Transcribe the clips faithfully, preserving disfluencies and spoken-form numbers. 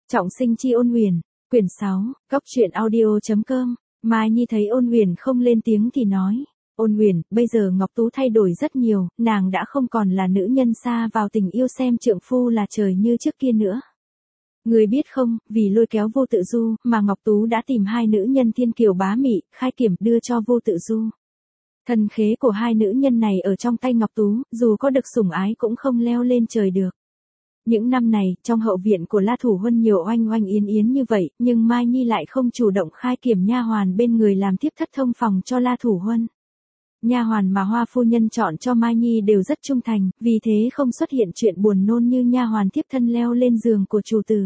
Trọng sinh chi Ôn Huyền, quyển sáu, góc truyện audio.com. Mai Nhi thấy Ôn Huyền không lên tiếng thì nói, Ôn Huyền, bây giờ Ngọc Tú thay đổi rất nhiều, nàng đã không còn là nữ nhân xa vào tình yêu xem trượng phu là trời như trước kia nữa. Người biết không, vì lôi kéo Vô Tự Du, mà Ngọc Tú đã tìm hai nữ nhân thiên kiều bá mị, khai kiểm đưa cho Vô Tự Du. Thần khế của hai nữ nhân này ở trong tay Ngọc Tú, dù có được sủng ái cũng không leo lên trời được. Những năm này, trong hậu viện của La Thủ Huân nhiều oanh oanh yến yến như vậy, nhưng Mai Nhi lại không chủ động khai kiểm nha hoàn bên người làm tiếp thất thông phòng cho La Thủ Huân. Nha hoàn mà Hoa phu nhân chọn cho Mai Nhi đều rất trung thành, vì thế không xuất hiện chuyện buồn nôn như nha hoàn tiếp thân leo lên giường của chủ tử.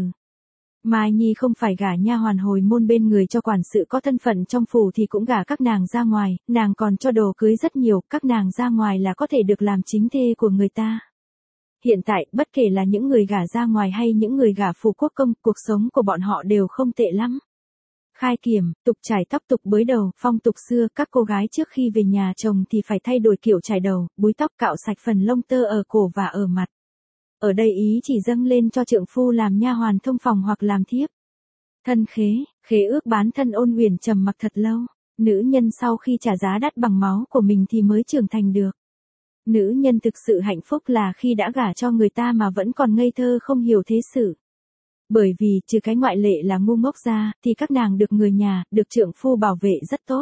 Mai Nhi không phải gả nha hoàn hồi môn bên người cho quản sự có thân phận trong phủ thì cũng gả các nàng ra ngoài, nàng còn cho đồ cưới rất nhiều, các nàng ra ngoài là có thể được làm chính thê của người ta. Hiện tại, bất kể là những người gả ra ngoài hay những người gả phủ quốc công, cuộc sống của bọn họ đều không tệ lắm. Khai kiểm, tục chải tóc tục bới đầu, phong tục xưa, các cô gái trước khi về nhà chồng thì phải thay đổi kiểu chải đầu, búi tóc cạo sạch phần lông tơ ở cổ và ở mặt. Ở đây ý chỉ dâng lên cho trượng phu làm nha hoàn thông phòng hoặc làm thiếp. Thân khế, khế ước bán thân. Ôn Huyền trầm mặc thật lâu, nữ nhân sau khi trả giá đắt bằng máu của mình thì mới trưởng thành được. Nữ nhân thực sự hạnh phúc là khi đã gả cho người ta mà vẫn còn ngây thơ không hiểu thế sự. Bởi vì, trừ cái ngoại lệ là ngu ngốc ra, thì các nàng được người nhà, được trượng phu bảo vệ rất tốt.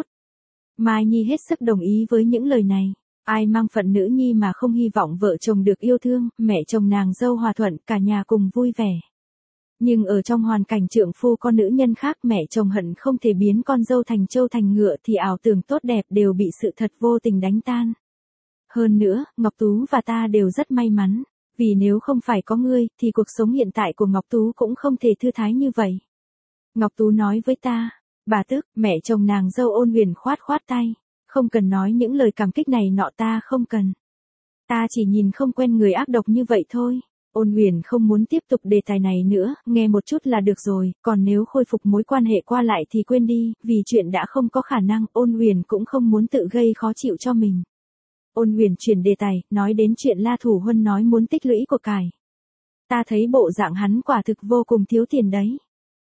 Mai Nhi hết sức đồng ý với những lời này. Ai mang phận nữ nhi mà không hy vọng vợ chồng được yêu thương, mẹ chồng nàng dâu hòa thuận, cả nhà cùng vui vẻ. Nhưng ở trong hoàn cảnh trượng phu con nữ nhân khác, mẹ chồng hận không thể biến con dâu thành trâu thành ngựa thì ảo tưởng tốt đẹp đều bị sự thật vô tình đánh tan. Hơn nữa, Ngọc Tú và ta đều rất may mắn, vì nếu không phải có ngươi, thì cuộc sống hiện tại của Ngọc Tú cũng không thể thư thái như vậy. Ngọc Tú nói với ta, bà tức, mẹ chồng nàng dâu Ôn Huyền khoát khoát tay, không cần nói những lời cảm kích này nọ, ta không cần. Ta chỉ nhìn không quen người ác độc như vậy thôi. Ôn Huyền không muốn tiếp tục đề tài này nữa, nghe một chút là được rồi, còn nếu khôi phục mối quan hệ qua lại thì quên đi, vì chuyện đã không có khả năng, Ôn Huyền cũng không muốn tự gây khó chịu cho mình. Ôn Huyền chuyển đề tài, nói đến chuyện La Thủ Huân nói muốn tích lũy của cải. Ta thấy bộ dạng hắn quả thực vô cùng thiếu tiền đấy.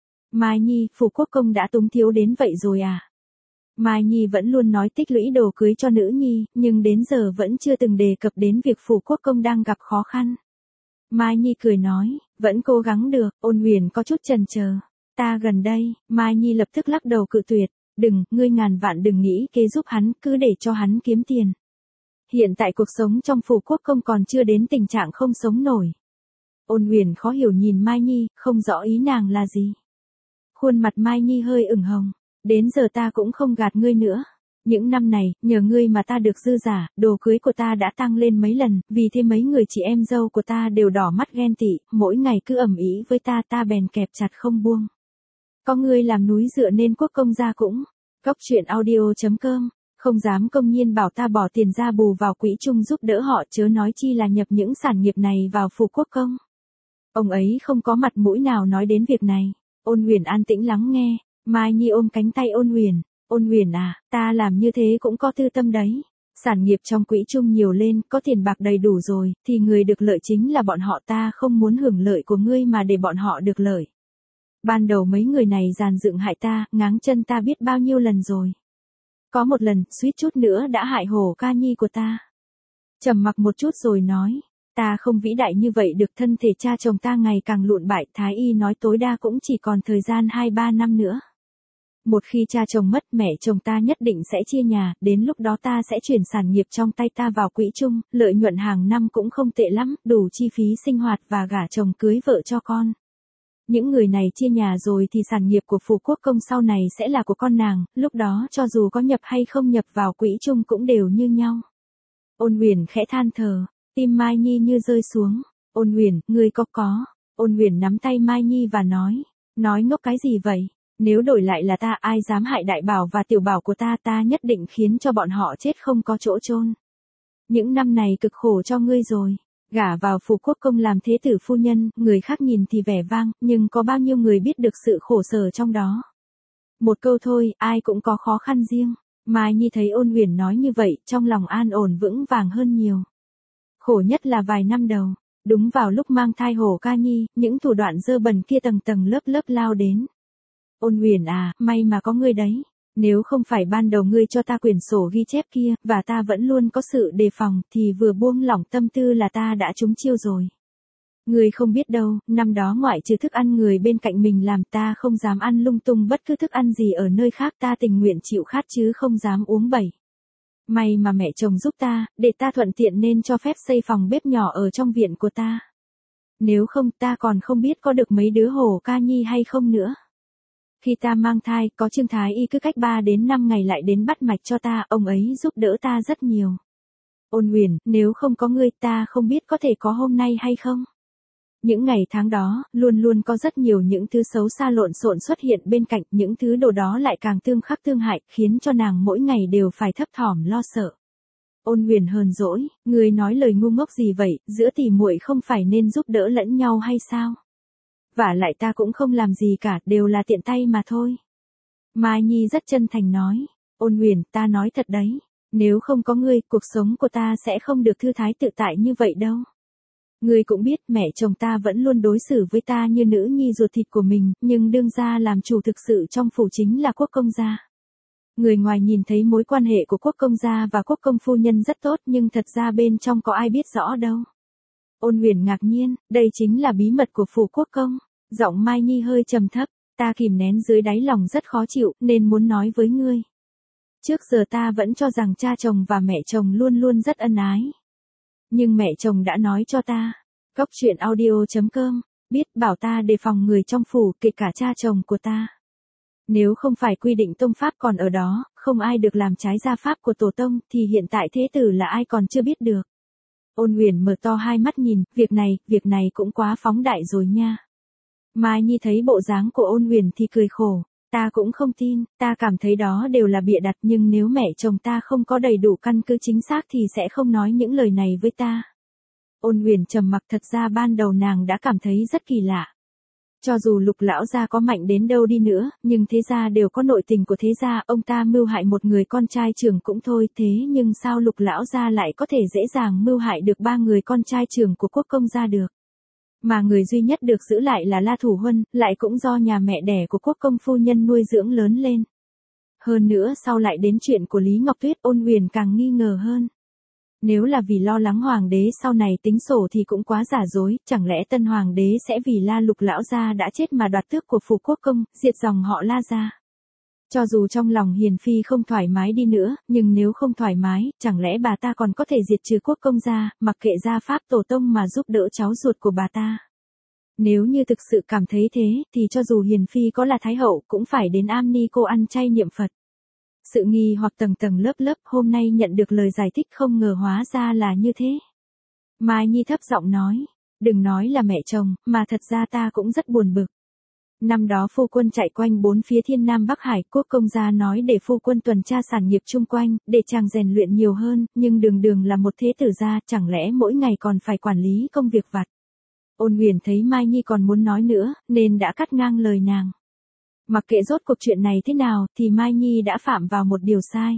Mai Nhi, phủ quốc công đã túng thiếu đến vậy rồi à? Mai Nhi vẫn luôn nói tích lũy đồ cưới cho nữ nhi, nhưng đến giờ vẫn chưa từng đề cập đến việc phủ quốc công đang gặp khó khăn. Mai Nhi cười nói, vẫn cố gắng được. Ôn Huyền có chút chần chờ. Ta gần đây, Mai Nhi lập tức lắc đầu cự tuyệt, đừng, ngươi ngàn vạn đừng nghĩ kế giúp hắn, cứ để cho hắn kiếm tiền. Hiện tại cuộc sống trong phủ quốc công còn chưa đến tình trạng không sống nổi. Ôn Huyền khó hiểu nhìn Mai Nhi, không rõ ý nàng là gì. Khuôn mặt Mai Nhi hơi ửng hồng. Đến giờ ta cũng không gạt ngươi nữa. Những năm này, nhờ ngươi mà ta được dư giả, đồ cưới của ta đã tăng lên mấy lần, vì thế mấy người chị em dâu của ta đều đỏ mắt ghen tị, mỗi ngày cứ ầm ĩ với ta, ta bèn kẹp chặt không buông. Có ngươi làm núi dựa nên quốc công gia cũng. Góc truyện audio.com. Không dám công nhiên bảo ta bỏ tiền ra bù vào quỹ chung giúp đỡ họ, chớ nói chi là nhập những sản nghiệp này vào phủ quốc công. Ông ấy không có mặt mũi nào nói đến việc này. Ôn Huyền an tĩnh lắng nghe. Mai Nhi ôm cánh tay Ôn Huyền. Ôn Huyền à, ta làm như thế cũng có tư tâm đấy. Sản nghiệp trong quỹ chung nhiều lên, có tiền bạc đầy đủ rồi, thì người được lợi chính là bọn họ, ta không muốn hưởng lợi của ngươi mà để bọn họ được lợi. Ban đầu mấy người này dàn dựng hại ta, ngáng chân ta biết bao nhiêu lần rồi. Có một lần, suýt chút nữa đã hại hổ ca nhi của ta. Trầm mặc một chút rồi nói, ta không vĩ đại như vậy được, thân thể cha chồng ta ngày càng lụn bại, thái y nói tối đa cũng chỉ còn thời gian hai ba năm nữa. Một khi cha chồng mất, mẹ chồng ta nhất định sẽ chia nhà, đến lúc đó ta sẽ chuyển sản nghiệp trong tay ta vào quỹ chung, lợi nhuận hàng năm cũng không tệ lắm, đủ chi phí sinh hoạt và gả chồng cưới vợ cho con. Những người này chia nhà rồi thì sản nghiệp của phủ quốc công sau này sẽ là của con nàng, lúc đó cho dù có nhập hay không nhập vào quỹ chung cũng đều như nhau. Ôn Huyền khẽ than thở, tim Mai Nhi như rơi xuống. Ôn Huyền, ngươi có có. Ôn Huyền nắm tay Mai Nhi và nói, nói ngốc cái gì vậy? Nếu đổi lại là ta, ai dám hại đại bảo và tiểu bảo của ta, ta nhất định khiến cho bọn họ chết không có chỗ chôn. Những năm này cực khổ cho ngươi rồi. Gả vào phủ quốc công làm thế tử phu nhân, người khác nhìn thì vẻ vang, nhưng có bao nhiêu người biết được sự khổ sở trong đó. Một câu thôi, ai cũng có khó khăn riêng. Mai Nhi thấy Ôn Huyền nói như vậy, trong lòng an ổn vững vàng hơn nhiều. Khổ nhất là vài năm đầu, Đúng vào lúc mang thai Hồ Ca Nhi, những thủ đoạn dơ bẩn kia tầng tầng lớp lớp lao đến. Ôn Huyền à, may mà có ngươi đấy. Nếu không phải ban đầu ngươi cho ta quyển sổ ghi chép kia, và ta vẫn luôn có sự đề phòng, thì vừa buông lỏng tâm tư là ta đã trúng chiêu rồi. Ngươi không biết đâu, năm đó ngoại trừ thức ăn người bên cạnh mình làm, ta không dám ăn lung tung bất cứ thức ăn gì ở nơi khác, ta tình nguyện chịu khát chứ không dám uống bẩy. May mà mẹ chồng giúp ta, để ta thuận tiện nên cho phép xây phòng bếp nhỏ ở trong viện của ta. Nếu không ta còn không biết có được mấy đứa Hồ Ca Nhi hay không nữa. Khi ta mang thai, có Trương Thái Y cứ cách ba đến năm ngày lại đến bắt mạch cho ta, ông ấy giúp đỡ ta rất nhiều. Ôn Huyền, nếu không có ngươi ta không biết có thể có hôm nay hay không. Những ngày tháng đó, luôn luôn có rất nhiều những thứ xấu xa lộn xộn xuất hiện bên cạnh, những thứ đồ đó lại càng tương khắc tương hại, khiến cho nàng mỗi ngày đều phải thấp thỏm lo sợ. Ôn Huyền hờn dỗi, ngươi nói lời ngu ngốc gì vậy, giữa tỷ muội không phải nên giúp đỡ lẫn nhau hay sao? Vả lại ta cũng không làm gì cả, đều là tiện tay mà thôi. Mai Nhi rất chân thành nói, Ôn Huyền, ta nói thật đấy, nếu không có ngươi, cuộc sống của ta sẽ không được thư thái tự tại như vậy đâu. Ngươi cũng biết mẹ chồng ta vẫn luôn đối xử với ta như nữ nhi ruột thịt của mình, nhưng đương gia làm chủ thực sự trong phủ chính là Quốc công gia. Người ngoài nhìn thấy mối quan hệ của Quốc công gia và Quốc công phu nhân rất tốt, nhưng thật ra bên trong có ai biết rõ đâu. Ôn Huyền ngạc nhiên, đây chính là bí mật của phủ Quốc công. Giọng Mai Nhi hơi trầm thấp, ta kìm nén dưới đáy lòng rất khó chịu, nên muốn nói với ngươi. Trước giờ ta vẫn cho rằng cha chồng và mẹ chồng luôn luôn rất ân ái. Nhưng mẹ chồng đã nói cho ta, Cóc Truyện Audio chấm com, biết bảo ta đề phòng người trong phủ, kể cả cha chồng của ta. Nếu không phải quy định tông pháp còn ở đó, không ai được làm trái gia pháp của tổ tông, thì hiện tại thế tử là ai còn chưa biết được. Ôn Huyền mở to hai mắt nhìn, việc này, việc này cũng quá phóng đại rồi nha. Mai Nhi thấy bộ dáng của Ôn Huyền thì cười khổ, ta cũng không tin, ta cảm thấy đó đều là bịa đặt, nhưng nếu mẹ chồng ta không có đầy đủ căn cứ chính xác thì sẽ không nói những lời này với ta. Ôn Huyền trầm mặc, thật ra ban đầu nàng đã cảm thấy rất kỳ lạ. Cho dù Lục lão gia có mạnh đến đâu đi nữa, nhưng thế gia đều có nội tình của thế gia, ông ta mưu hại một người con trai trưởng cũng thôi, thế nhưng sao Lục lão gia lại có thể dễ dàng mưu hại được ba người con trai trưởng của Quốc công gia được? Mà người duy nhất được giữ lại là La Thủ Huân, lại cũng do nhà mẹ đẻ của Quốc công phu nhân nuôi dưỡng lớn lên. Hơn nữa sau lại đến chuyện của Lý Ngọc Tuyết, Ôn Huyền càng nghi ngờ hơn. Nếu là vì lo lắng hoàng đế sau này tính sổ thì cũng quá giả dối, chẳng lẽ tân hoàng đế sẽ vì La Lục lão gia đã chết mà đoạt tước của phủ Quốc công, diệt dòng họ La gia? Cho dù trong lòng Hiền Phi không thoải mái đi nữa, nhưng nếu không thoải mái, chẳng lẽ bà ta còn có thể diệt trừ Quốc công gia, mặc kệ gia pháp tổ tông mà giúp đỡ cháu ruột của bà ta? Nếu như thực sự cảm thấy thế, thì cho dù Hiền Phi có là Thái hậu cũng phải đến am ni cô ăn chay niệm Phật. Sự nghi hoặc tầng tầng lớp lớp, hôm nay nhận được lời giải thích không ngờ hóa ra là như thế. Mai Nhi thấp giọng nói, đừng nói là mẹ chồng, mà thật ra ta cũng rất buồn bực. Năm đó phu quân chạy quanh bốn phía Thiên Nam Bắc Hải, Quốc công gia nói để phu quân tuần tra sản nghiệp chung quanh, để chàng rèn luyện nhiều hơn, nhưng đường đường là một thế tử gia, chẳng lẽ mỗi ngày còn phải quản lý công việc vặt. Ôn Huyền thấy Mai Nhi còn muốn nói nữa, nên đã cắt ngang lời nàng. Mặc kệ rốt cuộc chuyện này thế nào, thì Mai Nhi đã phạm vào một điều sai.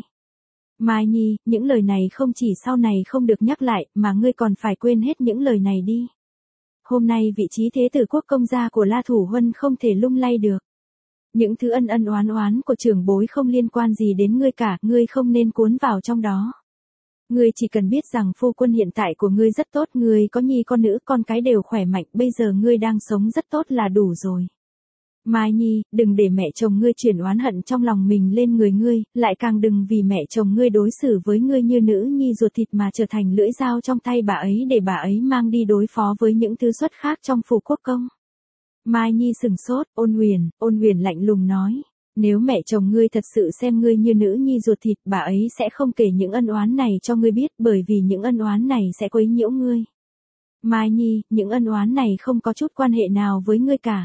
Mai Nhi, những lời này không chỉ sau này không được nhắc lại, mà ngươi còn phải quên hết những lời này đi. Hôm nay vị trí thế tử Quốc công gia của La Thủ Huân không thể lung lay được. Những thứ ân ân oán oán của trưởng bối không liên quan gì đến ngươi cả, ngươi không nên cuốn vào trong đó. Ngươi chỉ cần biết rằng phu quân hiện tại của ngươi rất tốt, ngươi có nhi con nữ, con cái đều khỏe mạnh, bây giờ ngươi đang sống rất tốt là đủ rồi. Mai Nhi, đừng để mẹ chồng ngươi chuyển oán hận trong lòng mình lên người ngươi, lại càng đừng vì mẹ chồng ngươi đối xử với ngươi như nữ nhi ruột thịt mà trở thành lưỡi dao trong tay bà ấy để bà ấy mang đi đối phó với những thứ xuất khác trong phủ Quốc công. Mai Nhi sừng sốt, Ôn Huyền, Ôn Huyền lạnh lùng nói, nếu mẹ chồng ngươi thật sự xem ngươi như nữ nhi ruột thịt, bà ấy sẽ không kể những ân oán này cho ngươi biết, bởi vì những ân oán này sẽ quấy nhiễu ngươi. Mai Nhi, những ân oán này không có chút quan hệ nào với ngươi cả.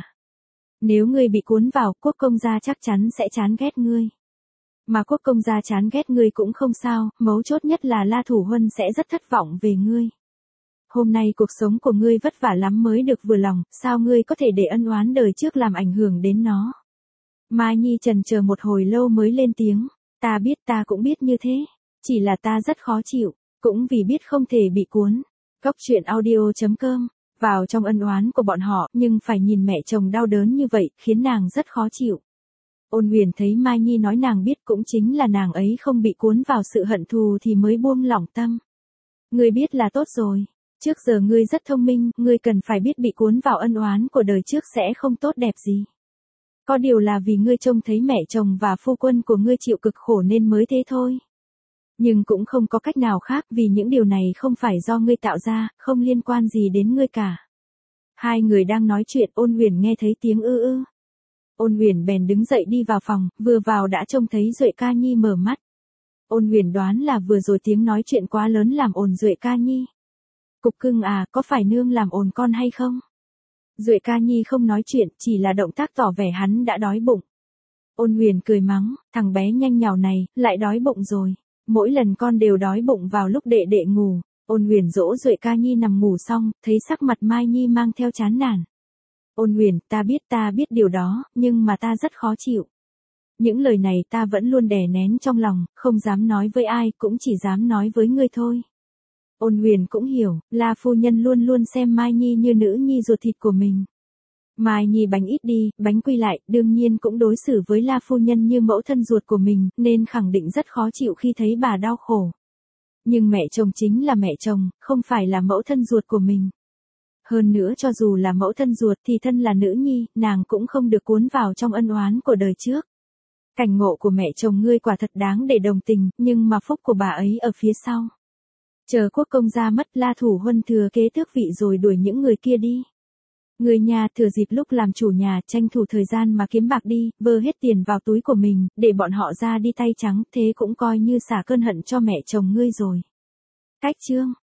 Nếu ngươi bị cuốn vào, Quốc công gia chắc chắn sẽ chán ghét ngươi. Mà Quốc công gia chán ghét ngươi cũng không sao, mấu chốt nhất là La Thủ Huân sẽ rất thất vọng về ngươi. Hôm nay cuộc sống của ngươi vất vả lắm mới được vừa lòng, sao ngươi có thể để ân oán đời trước làm ảnh hưởng đến nó? Mai Nhi chần chờ một hồi lâu mới lên tiếng, ta biết, ta cũng biết như thế, chỉ là ta rất khó chịu, cũng vì biết không thể bị cuốn. Góc truyện audio chấm com. Vào trong ân oán của bọn họ, nhưng phải nhìn mẹ chồng đau đớn như vậy, khiến nàng rất khó chịu. Ôn Huyền thấy Mai Nhi nói nàng biết cũng chính là nàng ấy không bị cuốn vào sự hận thù thì mới buông lỏng tâm. Ngươi biết là tốt rồi. Trước giờ ngươi rất thông minh, ngươi cần phải biết bị cuốn vào ân oán của đời trước sẽ không tốt đẹp gì. Có điều là vì ngươi trông thấy mẹ chồng và phu quân của ngươi chịu cực khổ nên mới thế thôi. Nhưng cũng không có cách nào khác vì những điều này không phải do ngươi tạo ra, không liên quan gì đến ngươi cả. Hai người đang nói chuyện, Ôn Huyền nghe thấy tiếng ư ư. Ôn Huyền bèn đứng dậy đi vào phòng, vừa vào đã trông thấy Duệ Ca Nhi mở mắt. Ôn Huyền đoán là vừa rồi tiếng nói chuyện quá lớn làm ồn Duệ Ca Nhi. Cục cưng à, có phải nương làm ồn con hay không? Duệ Ca Nhi không nói chuyện, chỉ là động tác tỏ vẻ hắn đã đói bụng. Ôn Huyền cười mắng, thằng bé nhanh nhảu này, lại đói bụng rồi. Mỗi lần con đều đói bụng vào lúc đệ đệ ngủ. Ôn Huyền dỗ Duệ Ca Nhi nằm ngủ xong, thấy sắc mặt Mai Nhi mang theo chán nản. Ôn Huyền, ta biết ta biết điều đó, nhưng mà ta rất khó chịu. Những lời này ta vẫn luôn đè nén trong lòng, không dám nói với ai, cũng chỉ dám nói với ngươi thôi. Ôn Huyền cũng hiểu, La phu nhân luôn luôn xem Mai Nhi như nữ nhi ruột thịt của mình. Mai Nhi bánh ít đi, bánh quy lại, đương nhiên cũng đối xử với La phu nhân như mẫu thân ruột của mình, nên khẳng định rất khó chịu khi thấy bà đau khổ. Nhưng mẹ chồng chính là mẹ chồng, không phải là mẫu thân ruột của mình. Hơn nữa cho dù là mẫu thân ruột thì thân là nữ nhi, nàng cũng không được cuốn vào trong ân oán của đời trước. Cảnh ngộ của mẹ chồng ngươi quả thật đáng để đồng tình, nhưng mà phúc của bà ấy ở phía sau. Chờ quốc công ra mất, La Thủ Huân thừa kế tước vị rồi đuổi những người kia đi. Người nhà thừa dịp lúc làm chủ nhà tranh thủ thời gian mà kiếm bạc đi, bơ hết tiền vào túi của mình, để bọn họ ra đi tay trắng, thế cũng coi như xả cơn hận cho mẹ chồng ngươi rồi. Cách chương